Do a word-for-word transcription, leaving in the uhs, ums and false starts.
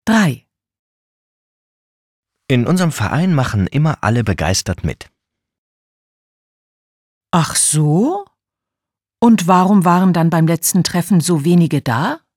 drei. In unserem Verein machen immer alle begeistert mit. Ach so? Und warum waren dann beim letzten Treffen so wenige da?